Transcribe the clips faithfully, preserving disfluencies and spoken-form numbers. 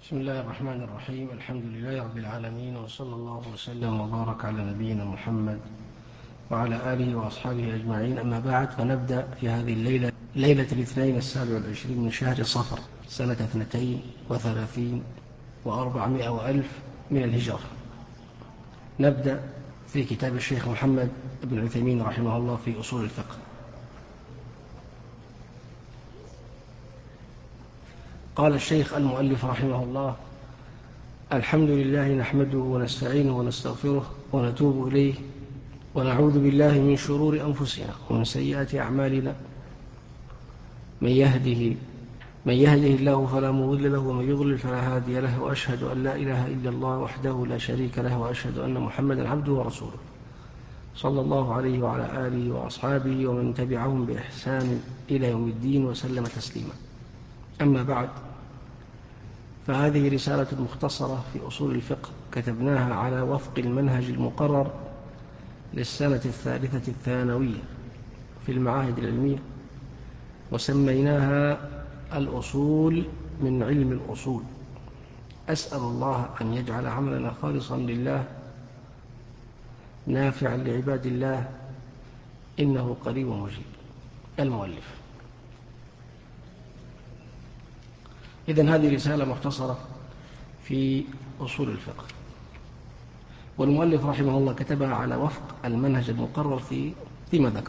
بسم الله الرحمن الرحيم. الحمد لله رب العالمين، وصلى الله وسلم وبارك على نبينا محمد وعلى آله وأصحابه أجمعين. أما بعد، فنبدأ في هذه الليلة ليلة الاثنين السابع والعشرين من شهر صفر سنة اثنتين وثلاثين وأربعمائة وألف من الهجرة. نبدأ في كتاب الشيخ محمد بن عثيمين رحمه الله في أصول الفقه. قال الشيخ المؤلف رحمه الله: الحمد لله نحمده ونستعينه ونستغفره ونتوب إليه ونعوذ بالله من شرور أنفسنا ومن سيئات أعمالنا. من يهده من يهده الله فلا مضل له ومن يضلل فلا هادي له، وأشهد أن لا إله إلا الله وحده لا شريك له، وأشهد أن محمدا عبده ورسوله صلى الله عليه وعلى آله وأصحابه ومن تبعهم بإحسان إلى يوم الدين وسلم تسليما. أما بعد، فهذه رسالة مختصرة في أصول الفقه كتبناها على وفق المنهج المقرر للسنة الثالثة الثانوية في المعاهد العلمية، وسميناها الأصول من علم الأصول. أسأل الله أن يجعل عملنا خالصا لله نافعا لعباد الله، إنه قريب مجيب. المؤلف: إذن هذه رسالة مختصرة في أصول الفقه، والمؤلف رحمه الله كتبها على وفق المنهج المقرر في فيما ذكر.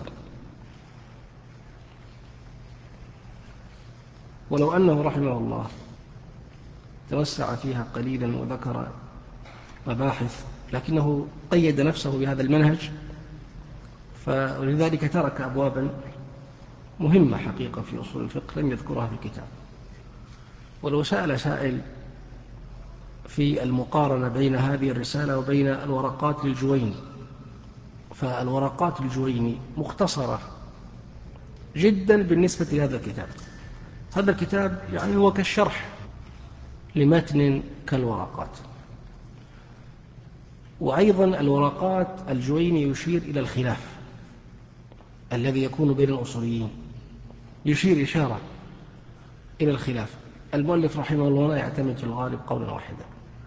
ولو أنه رحمه الله توسع فيها قليلا وذكر مباحث، لكنه قيد نفسه بهذا المنهج، فلذلك ترك أبوابا مهمة حقيقة في أصول الفقه لم يذكرها في الكتاب. ولو سأل سائل في المقارنة بين هذه الرسالة وبين الورقات للجويني، فالورقات للجويني مختصرة جدا بالنسبة لهذا الكتاب. هذا الكتاب يعني هو كالشرح لمتن كالورقات. وأيضا الورقات الجويني يشير إلى الخلاف الذي يكون بين الأصوليين، يشير إشارة إلى الخلاف. المؤلف رحمه الله لا يعتمد في الغالب قولا واحدا.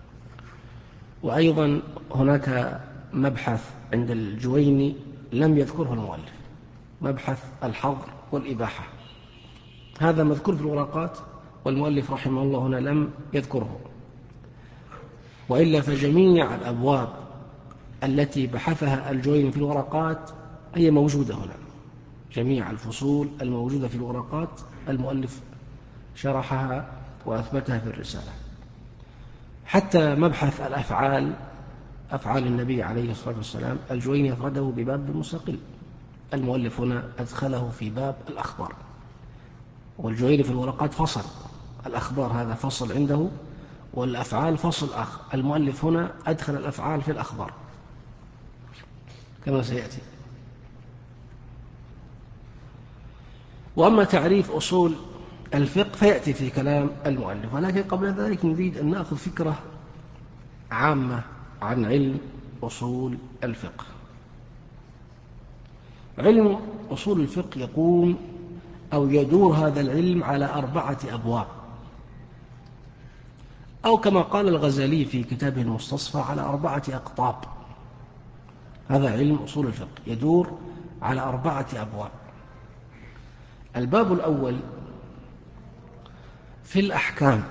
وأيضا هناك مبحث عند الجويني لم يذكره المؤلف، مبحث الحظر والإباحة. هذا مذكور في الورقات، والمؤلف رحمه الله هنا لم يذكره. وإلا فجميع الأبواب التي بحثها الجويني في الورقات هي موجودة هنا. جميع الفصول الموجودة في الورقات المؤلف شرحها وأثبتها في الرسالة. حتى مبحث الأفعال، أفعال النبي عليه الصلاة والسلام، الجويني أفرده بباب مستقل. المؤلف هنا أدخله في باب الأخبار، والجويني في الورقات فصل. الأخبار هذا فصل عنده، والأفعال فصل آخر. المؤلف هنا أدخل الأفعال في الأخبار كما سيأتي. وأما تعريف أصول الفقه فيأتي في كلام المؤلف، ولكن قبل ذلك نريد أن نأخذ فكرة عامة عن علم أصول الفقه. علم أصول الفقه يقوم أو يدور هذا العلم على أربعة أبواب، أو كما قال الغزالي في كتابه المستصفى على أربعة أقطاب. هذا علم أصول الفقه يدور على أربعة أبواب. الباب الأول في الأحكام،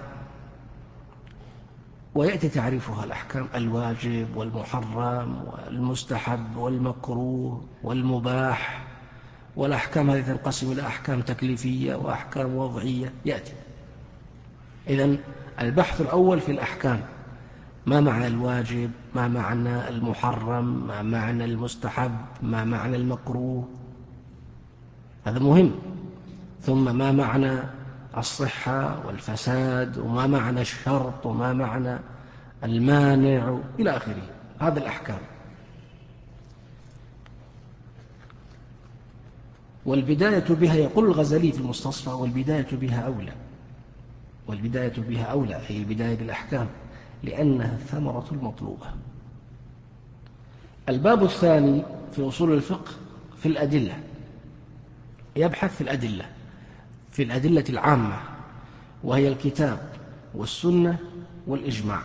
ويأتي تعريفها: الأحكام الواجب والمحرم والمستحب والمكروه والمباح. والأحكام هذه تنقسم إلى أحكام تكليفية وأحكام وضعية. يأتي إذن البحث الأول في الأحكام: ما معنى الواجب، ما معنى المحرم، ما معنى المستحب، ما معنى المكروه. هذا مهم. ثم ما معنى الصحة والفساد، وما معنى الشرط، وما معنى المانع، إلى آخره. هذا الأحكام. والبداية بها، يقول الغزالي في المستصفى: والبداية بها أولى. والبداية بها أولى أي البداية بالأحكام، لأنها الثمرة المطلوبة. الباب الثاني في أصول الفقه في الأدلة، يبحث في الأدلة، في الأدلة العامة، وهي الكتاب والسنة والإجماع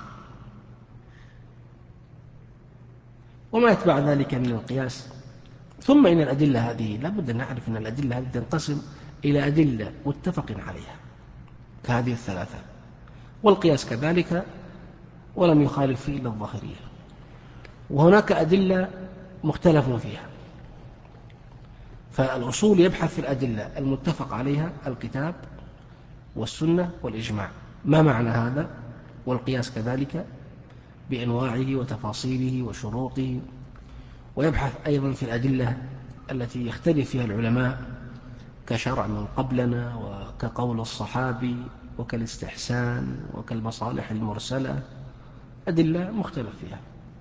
وما يتبع ذلك من القياس. ثم إن الأدلة هذه لا بد أن نعرف أن الأدلة هذه تنقسم إلى أدلة متفق عليها كهذه الثلاثة، والقياس كذلك ولم يخالف فيه إلا الظاهرية، وهناك أدلة مختلف فيها. فالأصول يبحث في الأدلة المتفق عليها الكتاب والسنة والإجماع، ما معنى هذا؟ والقياس كذلك بأنواعه وتفاصيله وشروطه. ويبحث أيضا في الأدلة التي يختلف فيها العلماء كشرع من قبلنا وكقول الصحابي وكالاستحسان وكالمصالح المرسلة، أدلة مختلف فيها.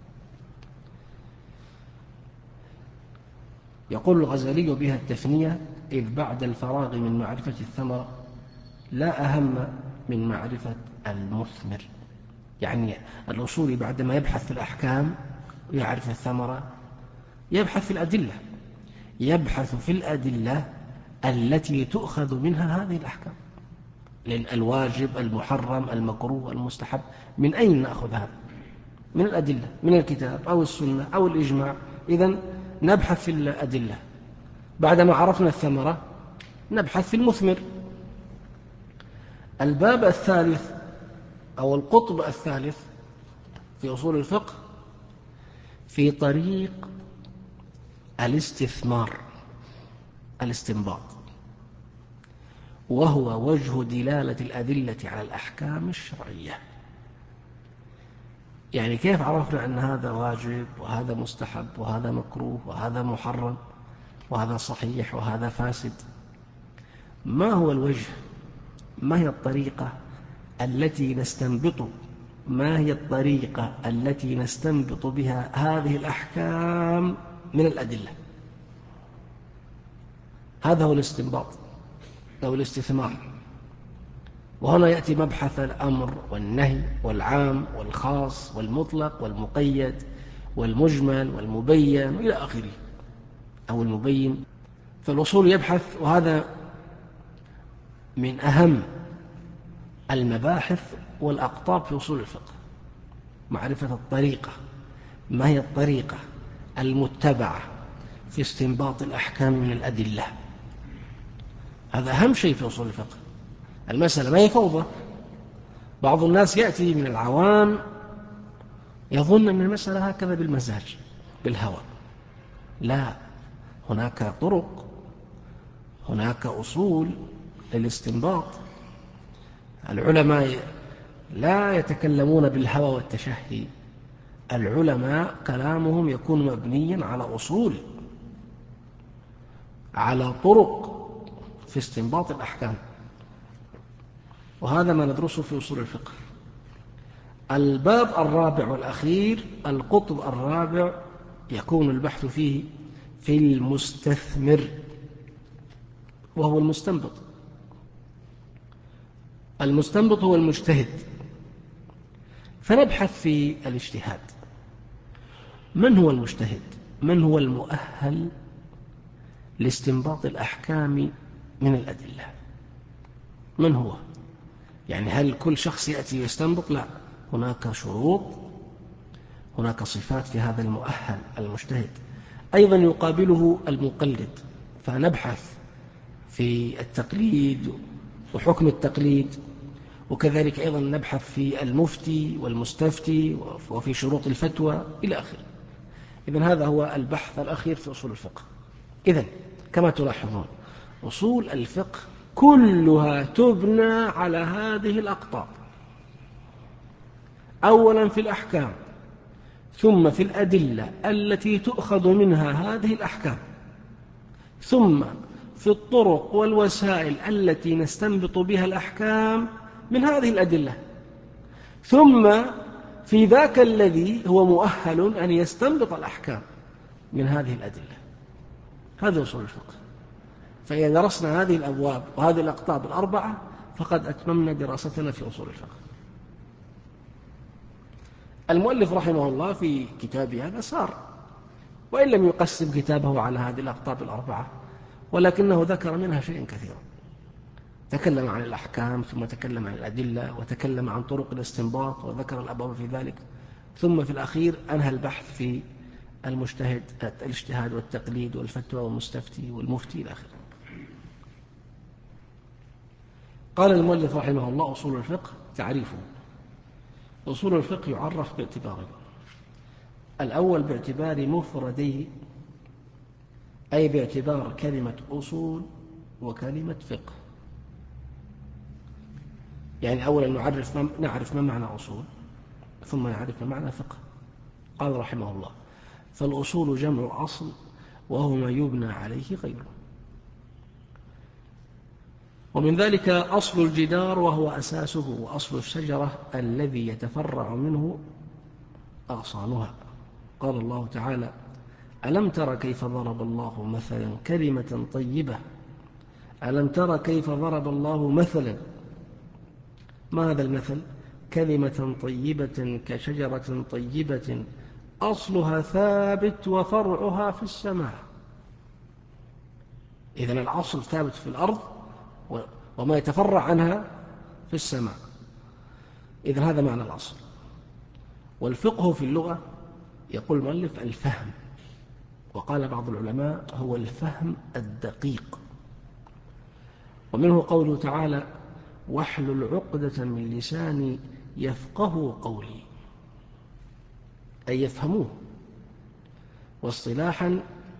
يقول الغزالي بها التثنية إذ بعد الفراغ من معرفة الثمرة لا أهم من معرفة المثمر. يعني الأصول بعدما يبحث في الأحكام ويعرف الثمرة يبحث في الأدلة، يبحث في الأدلة التي تؤخذ منها هذه الأحكام، لأن الواجب المحرم المكروه المستحب من أين نأخذ هذا؟ من الأدلة، من الكتاب أو السنة أو الإجماع. إذن نبحث في الأدلة. بعدما عرفنا الثمرة نبحث في المثمر. الباب الثالث أو القطب الثالث في أصول الفقه في طريق الاستثمار الاستنباط، وهو وجه دلالة الأدلة على الأحكام الشرعية. يعني كيف عرفنا أن هذا واجب وهذا مستحب وهذا مكروه وهذا محرم وهذا صحيح وهذا فاسد؟ ما هو الوجه؟ ما هي الطريقة التي نستنبط ما هي الطريقة التي نستنبط بها هذه الأحكام من الأدلة؟ هذا هو الاستنباط أو الاستثمار. وهنا يأتي مبحث الأمر والنهي والعام والخاص والمطلق والمقيد والمجمل والمبين إلى آخره أو المبين. فالأصول يبحث، وهذا من أهم المباحث والأقطاب في أصول الفقه، معرفة الطريقة. ما هي الطريقة المتبعة في استنباط الأحكام من الأدلة؟ هذا أهم شيء في أصول الفقه. المسألة ما هي فوضى. بعض الناس يأتي من العوام يظن أن المسألة هكذا بالمزاج بالهوى. لا، هناك طرق، هناك أصول للاستنباط. العلماء لا يتكلمون بالهوى والتشهي، العلماء كلامهم يكون مبنيا على أصول، على طرق في استنباط الأحكام. وهذا ما ندرسه في أصول الفقه. الباب الرابع والأخير، القطب الرابع، يكون البحث فيه في المستثمر، وهو المستنبط. المستنبط هو المجتهد. فنبحث في الاجتهاد. من هو المجتهد؟ من هو المؤهل لاستنباط الأحكام من الأدلة؟ من هو؟ يعني هل كل شخص يأتي يستنبط؟ لا، هناك شروط، هناك صفات في هذا المؤهل المجتهد. أيضا يقابله المقلد، فنبحث في التقليد وحكم التقليد، وكذلك أيضا نبحث في المفتي والمستفتي وفي شروط الفتوى إلى آخره. إذن هذا هو البحث الأخير في أصول الفقه. إذن كما تلاحظون أصول الفقه كلها تبنى على هذه الأقطاب: أولا في الأحكام، ثم في الأدلة التي تؤخذ منها هذه الأحكام، ثم في الطرق والوسائل التي نستنبط بها الأحكام من هذه الأدلة، ثم في ذاك الذي هو مؤهل أن يستنبط الأحكام من هذه الأدلة. هذا أصول الفقه. فإذا درسنا هذه الأبواب وهذه الأقطاب الأربعة فقد أتممنا دراستنا في أصول الفقه. المؤلف رحمه الله في كتابه هذا سار، وإن لم يقسم كتابه على هذه الأقطاب الأربعة، ولكنه ذكر منها شيئا كثيرا. تكلم عن الأحكام، ثم تكلم عن الأدلة، وتكلم عن طرق الاستنباط وذكر الأبواب في ذلك، ثم في الأخير أنهى البحث في المجتهد الاجتهاد والتقليد والفتوى والمستفتي والمفتي إلى آخره. قال المؤلف رحمه الله: أصول الفقه تعريفه. أصول الفقه يعرف باعتبارين: الأول باعتبار مفرديه، أي باعتبار كلمة أصول وكلمة فقه. يعني أولا نعرف ما نعرف ما معنى أصول، ثم نعرف ما معنى فقه. قال رحمه الله: فالأصول جمع أصل، وهو ما يبنى عليه غيره. ومن ذلك أصل الجدار وهو أساسه، وأصل الشجرة الذي يتفرع منه أغصانها. قال الله تعالى: ألم تر كيف ضرب الله مثلا كلمة طيبة ألم تر كيف ضرب الله مثلا. ما هذا المثل؟ كلمة طيبة كشجرة طيبة أصلها ثابت وفرعها في السماء. إذن الأصل ثابت في الأرض، وما يتفرع عنها في السماء. إذن هذا معنى الأصل. والفقه في اللغة يقول المؤلف الفهم، وقال بعض العلماء هو الفهم الدقيق. ومنه قوله تعالى: واحلل عقدة من لساني يفقه قولي، أي يفهموه. واصطلاحا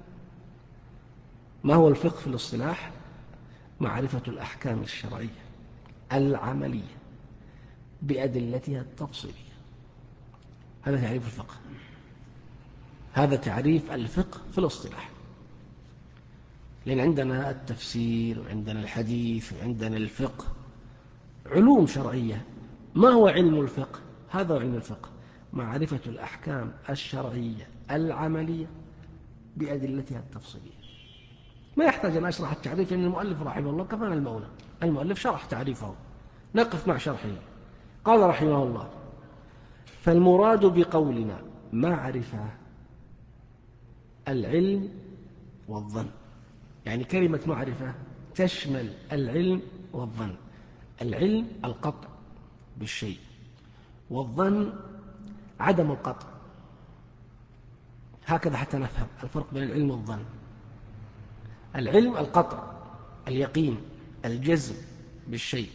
ما هو الفقه في الاصطلاح؟ معرفة الأحكام الشرعية العملية بأدلتها التفصيلية. هذا تعريف الفقه، هذا تعريف الفقه في الاصطلاح. لأن عندنا التفسير، وعندنا الحديث، وعندنا الفقه، علوم شرعية. ما هو علم الفقه؟ هذا علم الفقه: معرفة الأحكام الشرعية العملية بأدلتها التفصيلية. ما يحتاج أن أشرح التعريف، لأن المؤلف رحمه الله كفانا المولى، المؤلف شرح تعريفه، نقف مع شرحه. قال رحمه الله: فالمراد بقولنا معرفة العلم والظن. يعني كلمة معرفة تشمل العلم والظن. العلم القطع بالشيء، والظن عدم القطع. هكذا حتى نفهم الفرق بين العلم والظن. العلم القطع، اليقين، الجزم بالشيء.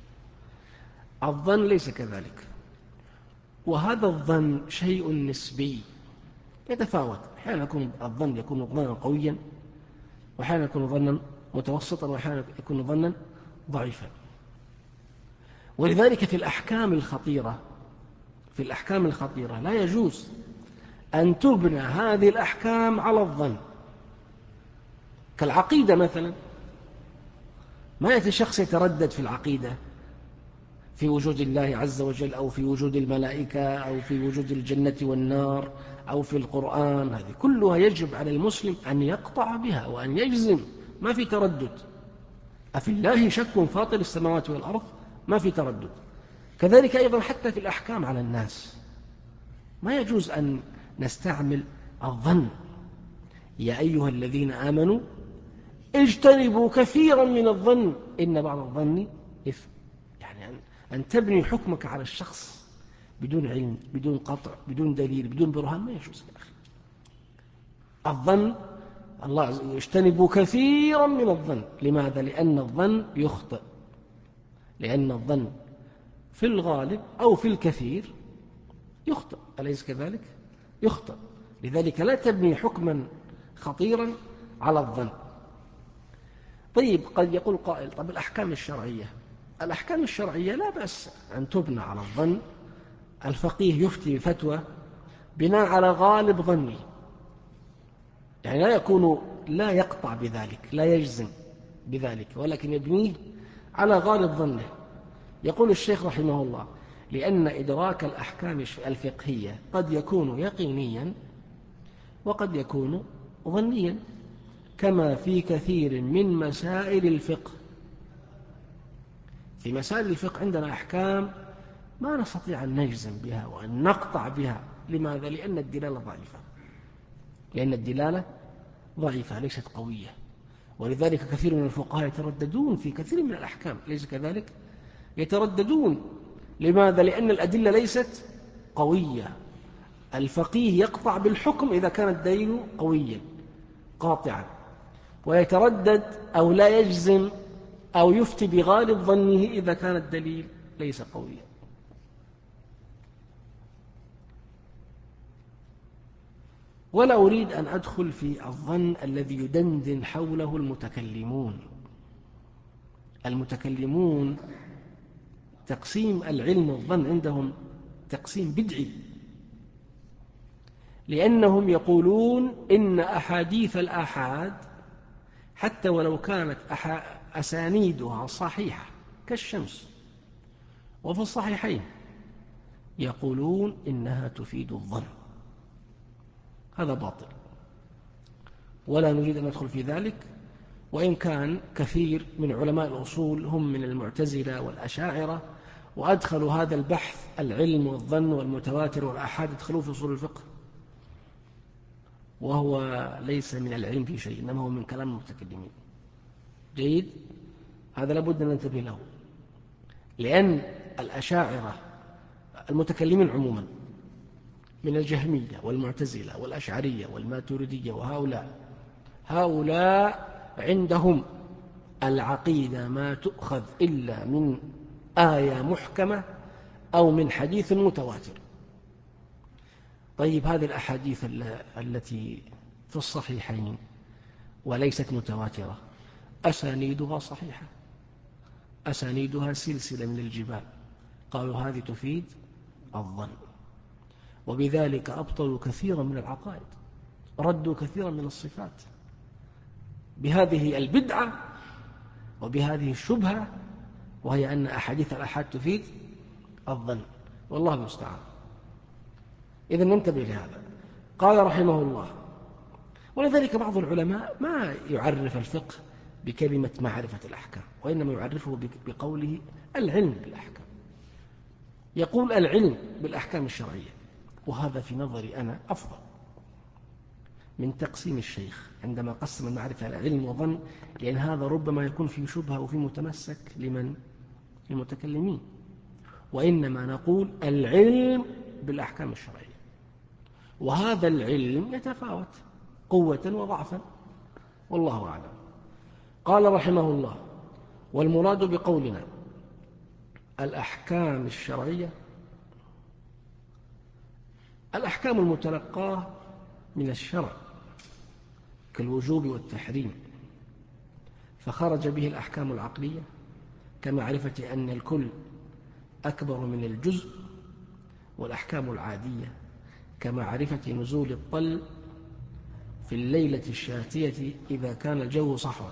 الظن ليس كذلك، وهذا الظن شيء نسبي يتفاوت. أحيانا يكون الظن يكون ظنا قويا، وأحيانا يكون ظنا متوسطا، وأحيانا يكون ظنا ضعيفا. ولذلك في الأحكام الخطيرة في الأحكام الخطيرة لا يجوز أن تبنى هذه الأحكام على الظن. كالعقيدة مثلا، ما يأتي شخص يتردد في العقيدة في وجود الله عز وجل، أو في وجود الملائكة، أو في وجود الجنة والنار، أو في القرآن. هذه كلها يجب على المسلم أن يقطع بها وأن يجزم، ما في تردد. أفي الله شك فاطر السماوات والأرض، ما في تردد. كذلك أيضا حتى في الأحكام على الناس ما يجوز أن نستعمل الظن. يا أيها الذين آمنوا اجتنبوا كثيرا من الظن إن بعض الظن إثم. يعني أن تبني حكمك على الشخص بدون علم، بدون قطع، بدون دليل، بدون برهان، ما يجوز يا أخي. الظن الله يجتنبوا كثيرا من الظن. لماذا؟ لأن الظن يخطئ، لأن الظن في الغالب أو في الكثير يخطئ، أليس كذلك؟ يخطئ. لذلك لا تبني حكما خطيرا على الظن. طيب، قد يقول قائل: طب الأحكام الشرعية الأحكام الشرعية لا بأس أن تبنى على الظن. الفقيه يفتي بفتوى بناء على غالب ظنه، يعني لا يكون لا يقطع بذلك، لا يجزم بذلك، ولكن يبنيه على غالب ظنه. يقول الشيخ رحمه الله: لأن إدراك الأحكام الفقهية قد يكون يقينيا وقد يكون ظنيا، كما في كثير من مسائل الفقه. في مسائل الفقه عندنا أحكام ما نستطيع أن نجزم بها وأن نقطع بها. لماذا؟ لأن الدلالة ضعيفة لأن الدلالة ضعيفة ليست قوية. ولذلك كثير من الفقهاء يترددون في كثير من الأحكام، ليس كذلك؟ يترددون. لماذا؟ لأن الأدلة ليست قوية. الفقيه يقطع بالحكم إذا كان الدليل قويا قاطعا، ويتردد أو لا يجزم أو يفتي بغالب ظنه إذا كان الدليل ليس قويا. ولا أريد أن أدخل في الظن الذي يدندن حوله المتكلمون. المتكلمون تقسيم العلم والظن عندهم تقسيم بدعي، لأنهم يقولون إن أحاديث الآحاد حتى ولو كانت أسانيدها صحيحة كالشمس وفي الصحيحين، يقولون إنها تفيد الظن. هذا باطل، ولا نريد أن ندخل في ذلك. وإن كان كثير من علماء الأصول هم من المعتزلة والأشاعرة، وأدخلوا هذا البحث العلم والظن والمتواتر والآحاد ادخلوه في أصول الفقه، وهو ليس من العلم في شيء، إنما هو من كلام المتكلمين. جيد، هذا لابد أن ننتبه له، لأن الأشاعرة المتكلمين عموما من الجهمية والمعتزلة والأشعرية والماتريدية وهؤلاء هؤلاء عندهم العقيدة ما تؤخذ إلا من آية محكمة أو من حديث متواتر. طيب هذه الأحاديث التي في الصحيحين وليست متواترة أسانيدها صحيحة، أسانيدها سلسلة من الجبال، قالوا هذه تفيد الظن، وبذلك أبطلوا كثيرا من العقائد، ردوا كثيرا من الصفات بهذه البدعة وبهذه الشبهة، وهي أن أحاديث الآحاد تفيد الظن، والله المستعان. إذن ننتبه لهذا. قال رحمه الله: ولذلك بعض العلماء ما يعرف الفقه بكلمة معرفة الأحكام، وإنما يعرفه بقوله العلم بالأحكام. يقول العلم بالأحكام الشرعية، وهذا في نظري أنا أفضل من تقسيم الشيخ عندما قسم المعرفة على علم وظن، لأن هذا ربما يكون فيه شبهة وفيه متمسك لمن المتكلمين. وإنما نقول العلم بالأحكام الشرعية، وهذا العلم يتفاوت قوة وضعفا، والله أعلم. قال رحمه الله: والمراد بقولنا الأحكام الشرعية الأحكام المتلقاة من الشرع كالوجوب والتحريم، فخرج به الأحكام العقلية كمعرفة أن الكل أكبر من الجزء، والأحكام العادية كمعرفة نزول الطل في الليلة الشاتية إذا كان الجو صحوا.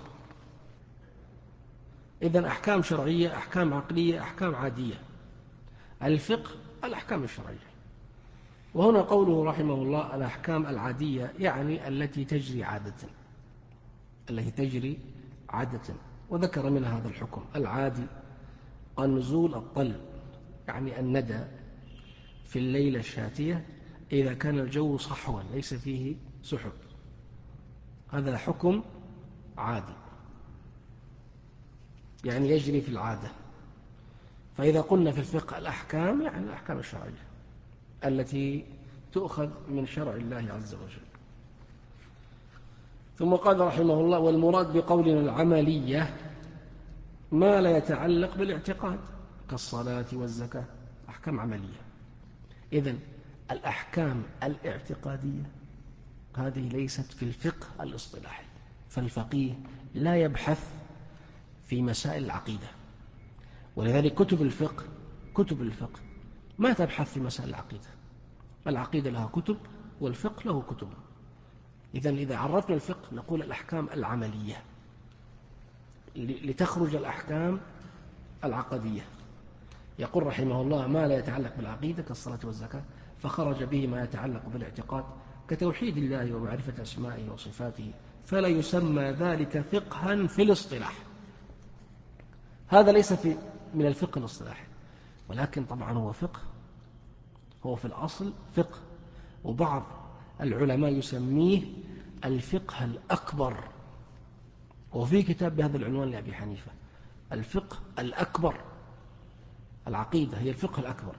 إذن أحكام شرعية، أحكام عقلية، أحكام عادية. الفقه الأحكام الشرعية. وهنا قوله رحمه الله الأحكام العادية يعني التي تجري عادة، التي تجري عادة، وذكر منها هذا الحكم العادي: قال نزول الطل يعني الندى في الليلة الشاتية إذا كان الجو صحوا ليس فيه سحب، هذا حكم عادي يعني يجري في العادة. فإذا قلنا في الفقه الأحكام يعني الأحكام الشرعية التي تؤخذ من شرع الله عز وجل. ثم قال رحمه الله: والمراد بقولنا العملية ما لا يتعلق بالاعتقاد كالصلاة والزكاة، أحكام عملية. إذن الأحكام الاعتقادية هذه ليست في الفقه الاصطلاحي، فالفقيه لا يبحث في مسائل العقيدة، ولذلك كتب الفقه كتب الفقه ما تبحث في مسائل العقيدة. العقيدة لها كتب والفقه له كتب. إذن إذا عرفنا الفقه نقول الأحكام العملية لتخرج الأحكام العقدية. يقول رحمه الله: ما لا يتعلق بالعقيدة كالصلاة والزكاة، فخرج به ما يتعلق بالاعتقاد كتوحيد الله ومعرفة أسمائه وصفاته، فلا يسمى ذلك فقها في الاصطلاح. هذا ليس في من الفقه الاصطلاحي، ولكن طبعا هو فقه، هو في الأصل فقه، وبعض العلماء يسميه الفقه الأكبر، وفي كتاب بهذا العنوان لأبي حنيفة، الفقه الأكبر. العقيدة هي الفقه الأكبر.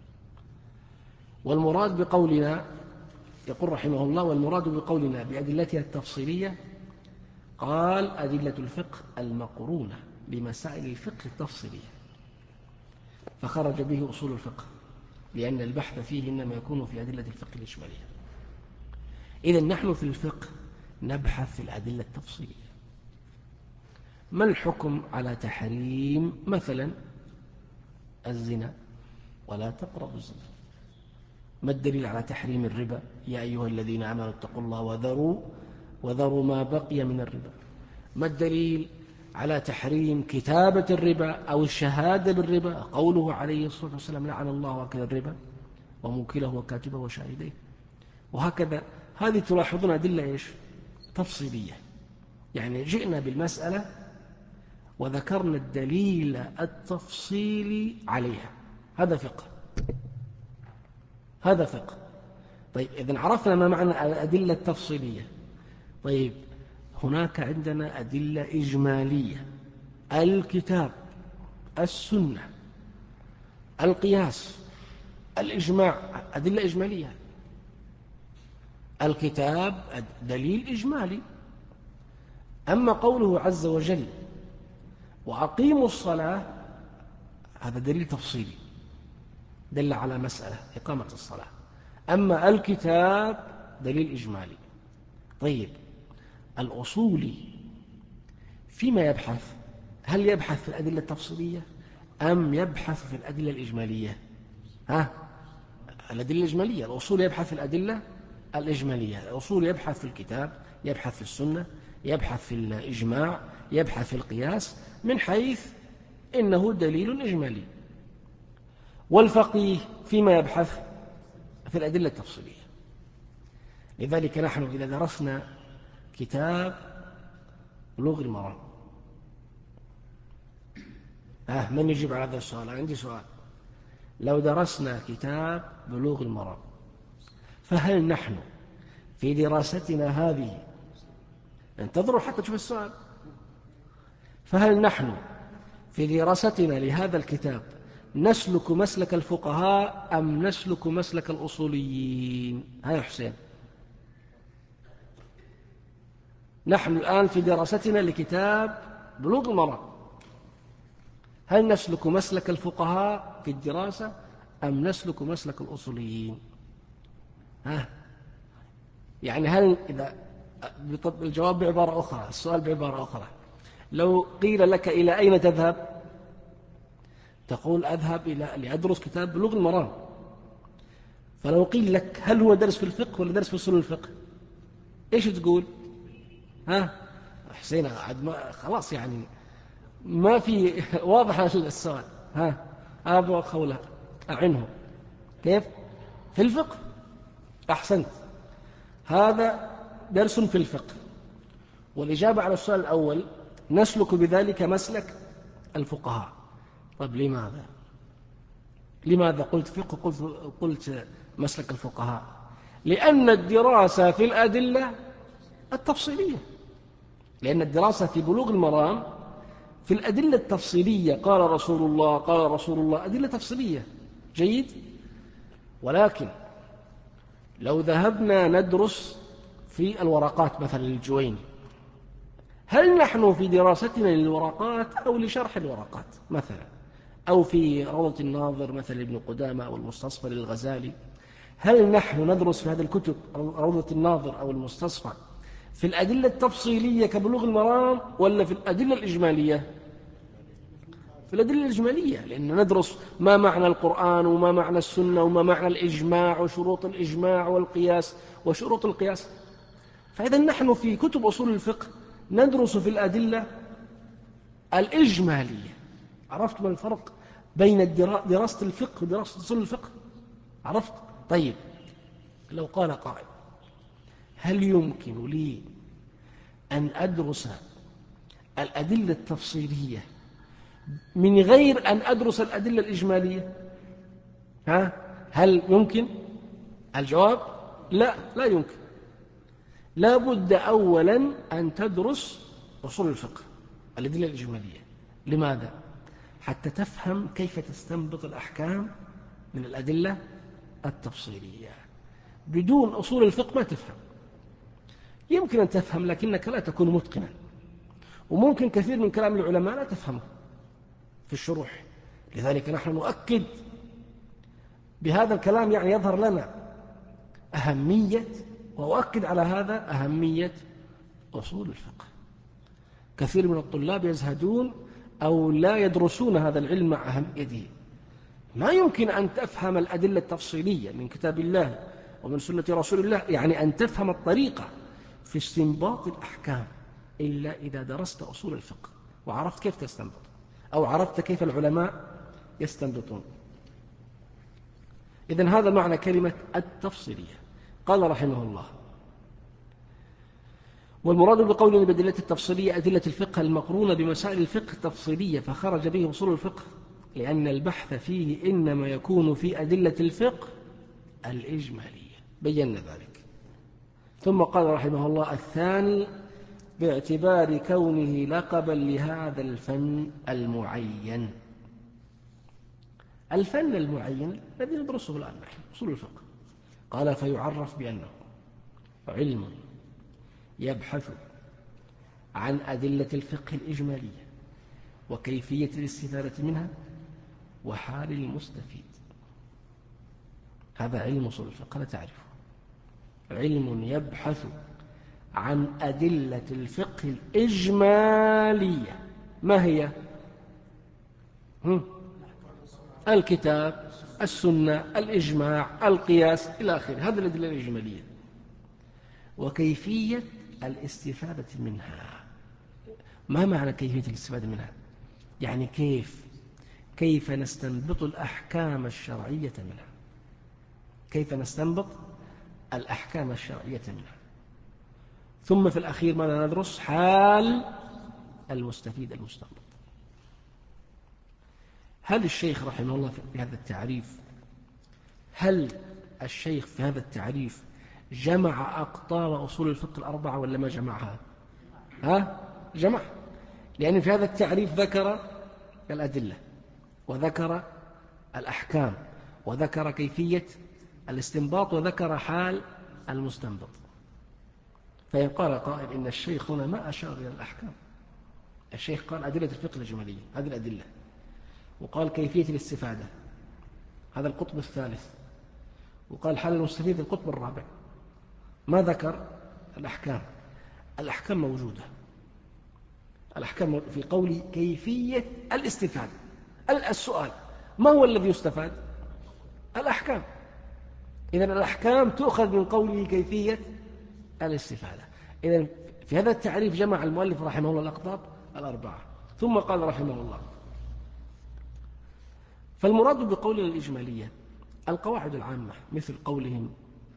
والمراد بقولنا، يقول رحمه الله: والمراد بقولنا بأدلتها التفصيلية، قال: أدلة الفقه المقرونة بمسائل الفقه التفصيلية، فخرج به أصول الفقه، لأن البحث فيه إنما يكون في أدلة الفقه الإجمالية. إذن نحن في الفقه نبحث في الأدلة التفصيلية. ما الحكم على تحريم مثلا الزنا؟ ولا تقربوا الزنا. ما الدليل على تحريم الربا؟ يا أيها الذين آمنوا اتقوا الله وذروا وذروا ما بقي من الربا. ما الدليل على تحريم كتابة الربا أو الشهادة بالربا؟ قوله عليه الصلاة والسلام: لعن الله واكل الربا وموكله وكاتبه وشاهديه. وهكذا هذه تلاحظون أدلة إيش؟ تفصيلية. يعني جئنا بالمسألة وذكرنا الدليل التفصيلي عليها. هذا فقه، هذا فقه. طيب إذن عرفنا ما معنى الأدلة التفصيلية. طيب هناك عندنا أدلة إجمالية: الكتاب، السنة، القياس، الإجماع، أدلة إجمالية. الكتاب دليل إجمالي. أما قوله عز وجل: وأقيموا الصلاة، هذا دليل تفصيلي، دل على مسألة إقامة الصلاة. أما الكتاب دليل إجمالي. طيب الأصولي فيما يبحث؟ هل يبحث في الأدلة التفصيلية أم يبحث في الأدلة الإجمالية؟ ها؟ الأدلة الإجمالية. الأصول يبحث في الأدلة الإجمالية. الأصول يبحث في الكتاب، يبحث في السنة، يبحث في الإجماع، يبحث في القياس، من حيث إنه دليل إجمالي. والفقيه فيما يبحث؟ في الأدلة التفصيلية. لذلك نحن إذا درسنا كتاب بلوغ المرام، آه من يجيب على هذا السؤال؟ عندي سؤال. لو درسنا كتاب بلوغ المرام، فهل نحن في دراستنا هذه، انتظروا حتى تشوف السؤال، فهل نحن في دراستنا لهذا الكتاب نسلك مسلك الفقهاء أم نسلك مسلك الأصوليين؟ هاي حسين، نحن الآن في دراستنا لكتاب بلوغ المرام، هل نسلك مسلك الفقهاء في الدراسة أم نسلك مسلك الأصوليين؟ ها؟ يعني هل إذا الجواب بعبارة أخرى، السؤال بعبارة أخرى، لو قيل لك إلى أين تذهب؟ تقول أذهب إلى لأدرس كتاب بلوغ المرام. فلو قيل لك هل هو درس في الفقه ولا درس في أصول الفقه؟ إيش تقول؟ ها حسين خلاص يعني ما في واضح السؤال. ها أبو خولة أعنه كيف؟ في الفقه. أحسنت، هذا درس في الفقه. والإجابة على السؤال الأول نسلك بذلك مسلك الفقهاء. طب لماذا؟ لماذا قلت فقه قلت, قلت مسلك الفقهاء؟ لأن الدراسة في الأدلة التفصيلية، لأن الدراسة في بلوغ المرام في الأدلة التفصيلية، قال رسول الله قال رسول الله، أدلة تفصيلية. جيد. ولكن لو ذهبنا ندرس في الورقات مثلا للجويني، هل نحن في دراستنا للورقات أو لشرح الورقات مثلا، أو في روضة الناظر مثل ابن قدامة أو المستصفى للغزالي، هل نحن ندرس في هذه الكتب روضة الناظر أو المستصفى في الأدلة التفصيلية كبلوغ المرام ولا في الأدلة الإجمالية؟ في الأدلة الإجمالية، لأن ندرس ما معنى القرآن وما معنى السنة وما معنى الإجماع وشروط الإجماع والقياس وشروط القياس. فإذا نحن في كتب أصول الفقه ندرس في الأدلة الإجمالية. عرفت ما الفرق بين دراسة الفقه ودراسة أصول الفقه؟ عرفت؟ طيب لو قال قائل هل يمكن لي أن أدرس الأدلة التفصيلية من غير أن أدرس الأدلة الإجمالية؟ ها؟ هل يمكن؟ الجواب لا، لا يمكن. لا بد أولا أن تدرس أصول الفقه الأدلة الإجمالية. لماذا؟ حتى تفهم كيف تستنبط الأحكام من الأدلة التفصيلية. بدون أصول الفقه ما تفهم. يمكن أن تفهم لكنك لا تكون متقنا، وممكن كثير من كلام العلماء لا تفهمه في الشروح. لذلك نحن نؤكد بهذا الكلام، يعني يظهر لنا أهمية، وأؤكد على هذا أهمية أصول الفقه. كثير من الطلاب يزهدون أو لا يدرسون هذا العلم مع أهميته. ما يمكن أن تفهم الأدلة التفصيلية من كتاب الله ومن سنة رسول الله، يعني أن تفهم الطريقة في استنباط الأحكام، إلا إذا درست أصول الفقه وعرفت كيف تستنبط، أو عرفت كيف العلماء يستنبطون. إذن هذا معنى كلمة التفصيلية. قال رحمه الله: والمراد بقوله بأدلة التفصيلية أدلة الفقه المقرونة بمسائل الفقه التفصيلية، فخرج به أصول الفقه، لأن البحث فيه إنما يكون في أدلة الفقه الإجمالية. بينا ذلك. ثم قال رحمه الله: الثاني باعتبار كونه لقبا لهذا الفن المعين. الفن المعين الذي ندرسه الآن نحن أصول الفقه. قال: فيعرف بأنه علم يبحث عن أدلة الفقه الإجمالية وكيفية الاستفادة منها وحال المستفيد. هذا علم أصول الفقه، لا تعرفه. علم يبحث عن أدلة الفقه الإجمالية. ما هي؟ هم؟ الكتاب، السنة، الإجماع، القياس، إلى آخره. هذه الأدلة الإجمالية. وكيفية الاستفادة منها. ما معنى كيفية الاستفادة منها؟ يعني كيف كيف نستنبط الأحكام الشرعية منها. كيف نستنبط الأحكام الشرعية منها. ثم في الأخير ماذا ندرس؟ حال المستفيد المستنبط. هل الشيخ رحمه الله في هذا التعريف هل الشيخ في هذا التعريف جمع أقطار أصول الفقه الأربعة ولا ما جمعها؟ ها؟ جمع. لأن في هذا التعريف ذكر الأدلة، وذكر الأحكام، وذكر كيفية الاستنباط، وذكر حال المستنبط. فيقال قائل إن الشيخ هنا ما أشار إلى الأحكام. الشيخ قال أدلة الفقه الإجمالية، هذه الأدلة، وقال كيفية الاستفادة، هذا القطب الثالث، وقال حال المستفيد القطب الرابع. ما ذكر الأحكام. الأحكام موجودة. الأحكام في قول كيفية الاستفادة. السؤال: ما هو الذي يستفاد؟ الأحكام. إذن الأحكام تؤخذ من قوله كيفية الاستفادة. إذن في هذا التعريف جمع المؤلف رحمه الله الأقطاب الأربعة. ثم قال رحمه الله: فالمراد بقول الإجمالية القواعد العامة، مثل قولهم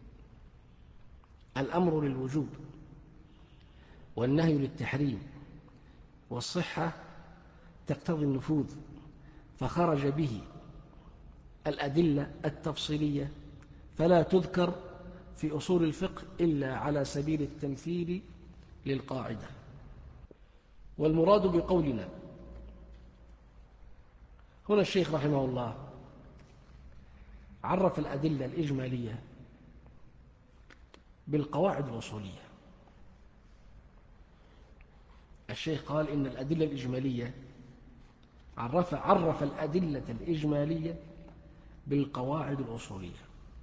الأمر للوجوب والنهي للتحريم والصحة تقتضي النفوذ، فخرج به الأدلة التفصيلية، فلا تذكر في أصول الفقه إلا على سبيل التمثيل للقاعدة. والمراد بقولنا هنا الشيخ رحمه الله عرف الأدلة الإجمالية بالقواعد الأصولية. الشيخ قال إن الأدلة الإجمالية عرف, عرف الأدلة الإجمالية بالقواعد الأصولية.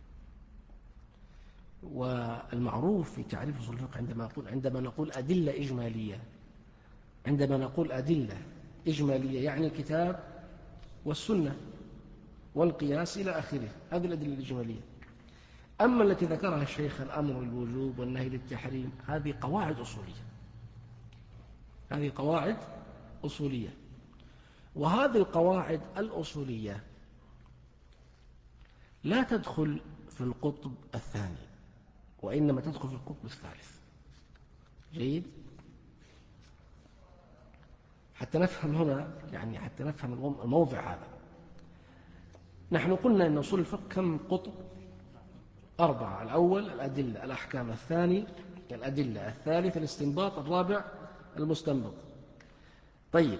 والمعروف في تعريف أصول الفقه عندما نقول عندما نقول أدلة إجمالية عندما نقول أدلة إجمالية يعني الكتاب والسنة والقياس إلى آخره. هذه الأدلة الإجمالية. أما التي ذكرها الشيخ الأمر للوجوب والنهي للتحريم، هذه قواعد أصولية. هذه قواعد أصولية. وهذه القواعد الأصولية لا تدخل في القطب الثاني، وإنما تدخل في القطب الثالث. جيد؟ حتى نفهم هنا، يعني حتى نفهم الموضع هذا. نحن قلنا أن أصول الفقه كم قطب؟ أربعة. الأول الأدلة الأحكام، الثاني الأدلة، الثالث الاستنباط، الرابع المستنبط. طيب،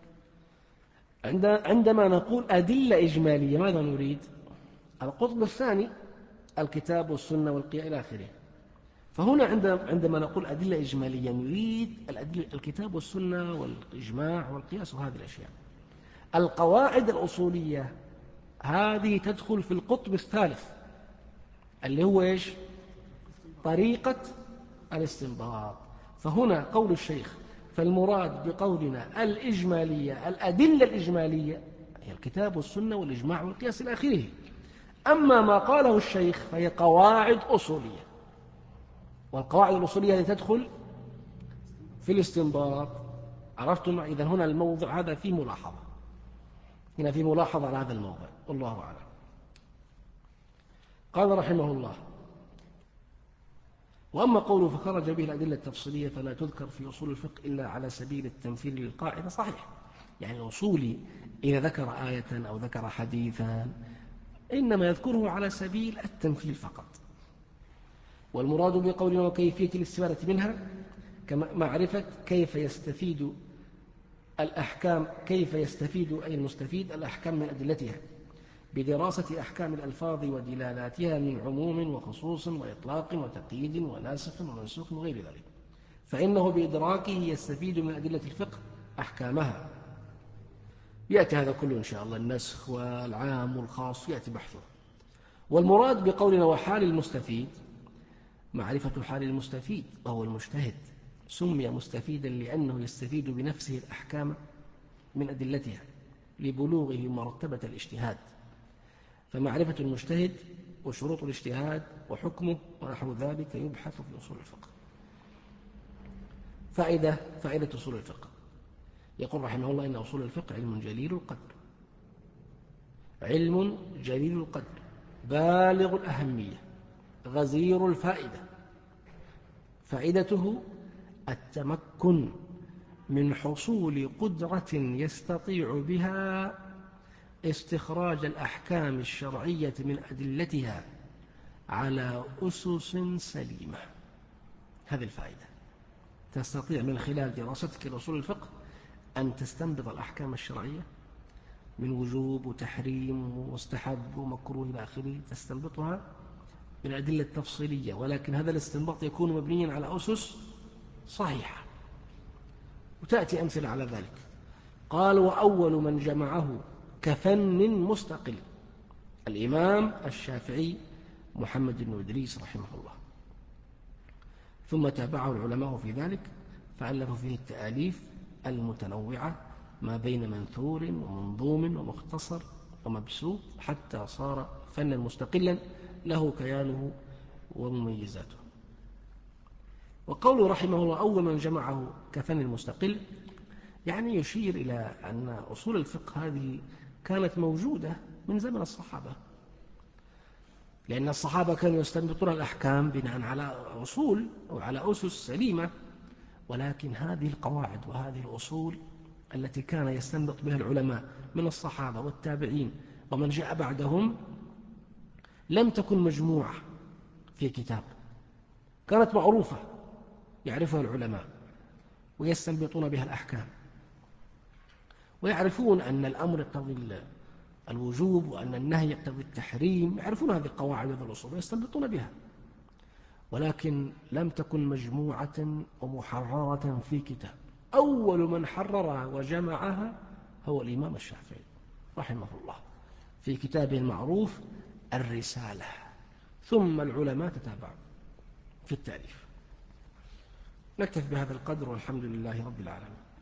عندما نقول أدلة إجمالية ماذا نريد؟ القطب الثاني الكتاب والسنة والقياس إلى آخره. فهنا عندما نقول أدلة إجمالية نريد الأدلة الكتاب والسنة والإجماع والقياس وهذه الأشياء. القواعد الأصولية هذه تدخل في القطب الثالث اللي هو إيش؟ طريقة الاستنباط. فهنا قول الشيخ فالمراد بقولنا الإجمالية الأدلة الإجمالية هي الكتاب والسنة والإجماع والقياس إلى آخره. أما ما قاله الشيخ فهي قواعد أصولية، والقواعد الأصولية التي تدخل في الاستنباط. عرفتم؟ إذن هنا الموضع هذا في ملاحظة، هنا في ملاحظة على هذا الموضع، والله أعلم. قال رحمه الله: وأما قوله فخرج به الأدلة التفصيلية فلا تذكر في أصول الفقه إلا على سبيل التمثيل للقاعدة. صحيح، يعني الأصولي إذا ذكر آية أو ذكر حديثا إنما يذكره على سبيل التمثيل فقط. والمراد بقولنا وكيفية الاستفادة منها كمعرفة كيف يستفيد الأحكام، كيف يستفيد أي المستفيد الأحكام من أدلتها بدراسة أحكام الألفاظ ودلالاتها من عموم وخصوص وإطلاق وتقييد وناسخ ومنسوخ وغير ذلك، فإنه بإدراكه يستفيد من أدلة الفقه أحكامها. يأتي هذا كله إن شاء الله، النسخ والعام والخاص يأتي بحثه. والمراد بقولنا وحال المستفيد معرفة حال المستفيد وهو المجتهد، سمي مستفيدا لأنه يستفيد بنفسه الأحكام من أدلتها لبلوغه مرتبة الاجتهاد. فمعرفة المجتهد وشروط الاجتهاد وحكمه ونحو ذلك يبحث في أصول الفقه. فائدة فائدة أصول الفقه. يقول رحمه الله إن أصول الفقه علم جليل القدر، علم جليل القدر بالغ الأهمية غزير الفائدة. فائدته التمكن من حصول قدرة يستطيع بها استخراج الأحكام الشرعية من أدلتها على أسس سليمة. هذه الفائدة، تستطيع من خلال دراستك لأصول الفقه أن تستنبط الأحكام الشرعية من وجوب وتحريم ومستحب ومكروه إلى آخره، تستنبطها من الأدلة التفصيلية، ولكن هذا الاستنباط يكون مبنيا على أسس صحيحة، وتأتي أمثلة على ذلك. قال وأول من جمعه كفن مستقل الإمام الشافعي محمد بن إدريس رحمه الله، ثم تابعه العلماء في ذلك فألفوا فيه التآليف المتنوعة ما بين منثور ومنظوم ومختصر ومبسوط حتى صار فنا مستقلا له كيانه ومميزاته. وقوله رحمه الله أول من جمعه كفن المستقل يعني يشير إلى أن أصول الفقه هذه كانت موجودة من زمن الصحابة، لأن الصحابة كانوا يستنبطون الأحكام بناء على أصول أو على أسس سليمة، ولكن هذه القواعد وهذه الأصول التي كان يستنبط بها العلماء من الصحابة والتابعين ومن جاء بعدهم لم تكن مجموعة في كتاب، كانت معروفة يعرفها العلماء ويستنبطون بها الأحكام، ويعرفون أن الأمر يقتضي الوجوب وأن النهي يقتضي التحريم، يعرفون هذه القواعد وهذه الأصول ويستنبطون بها، ولكن لم تكن مجموعة ومحررة في كتاب. أول من حررها وجمعها هو الإمام الشافعي رحمه الله في كتابه المعروف الرسالة، ثم العلماء تتابعوا في التأليف. نكتفي بهذا القدر والحمد لله رب العالمين.